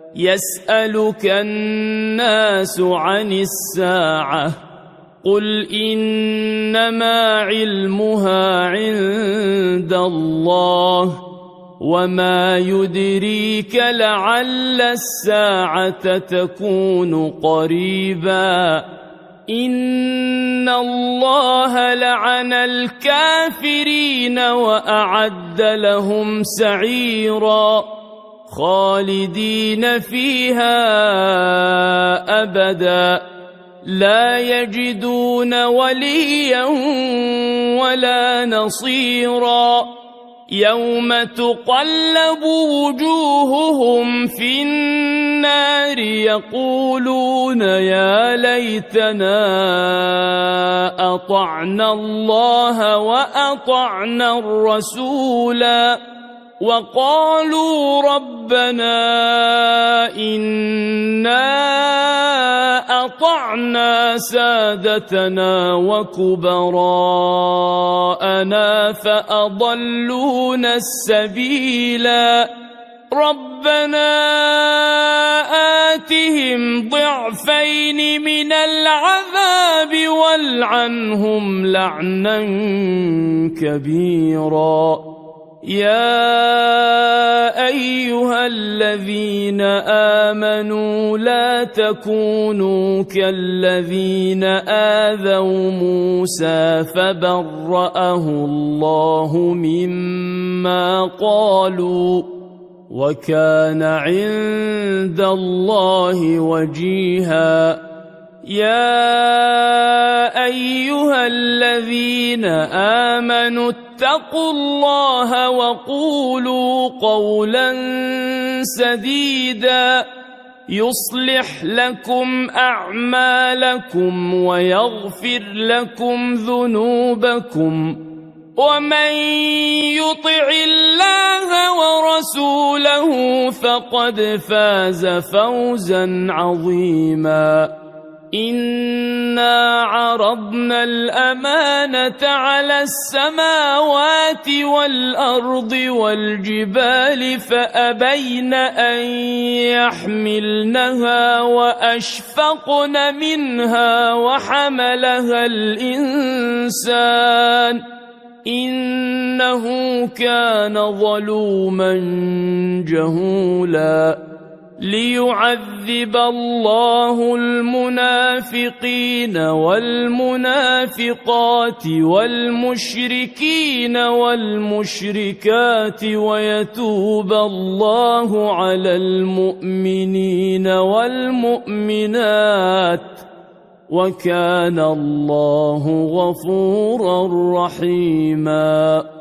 يسألك الناس عن الساعة قل إنما علمها عند الله وما يدريك لعل الساعة تكون قريبا إن الله لعن الكافرين وأعد لهم سعيرا خالدين فيها أبدا لا يجدون وليا ولا نصيرا يوم تقلب وجوههم في النار يقولون يا ليتنا أطعنا الله وأطعنا الرسولا وقالوا ربنا إنا أطعنا سادتنا وكبراءنا فأضلونا السبيلا ربنا آتهم ضعفين من العذاب والعنهم لعنا كبيرا يا أيها الذين آمنوا لا تكونوا كالذين آذوا موسى فبرأه الله مما قالوا وكان عند الله وجيها يا أيها الذين آمنوا اتقوا الله وقولوا قولا سديدا يصلح لكم أعمالكم ويغفر لكم ذنوبكم ومن يطع الله ورسوله فقد فاز فوزا عظيما إنا عرضنا الأمانة على السماوات والأرض والجبال فأبين أن يحملنها وأشفقن منها وحملها الإنسان إنه كان ظلوما جهولا ليعذب الله المنافقين والمنافقات والمشركين والمشركات ويتوب الله على المؤمنين والمؤمنات وكان الله غفورا رحيما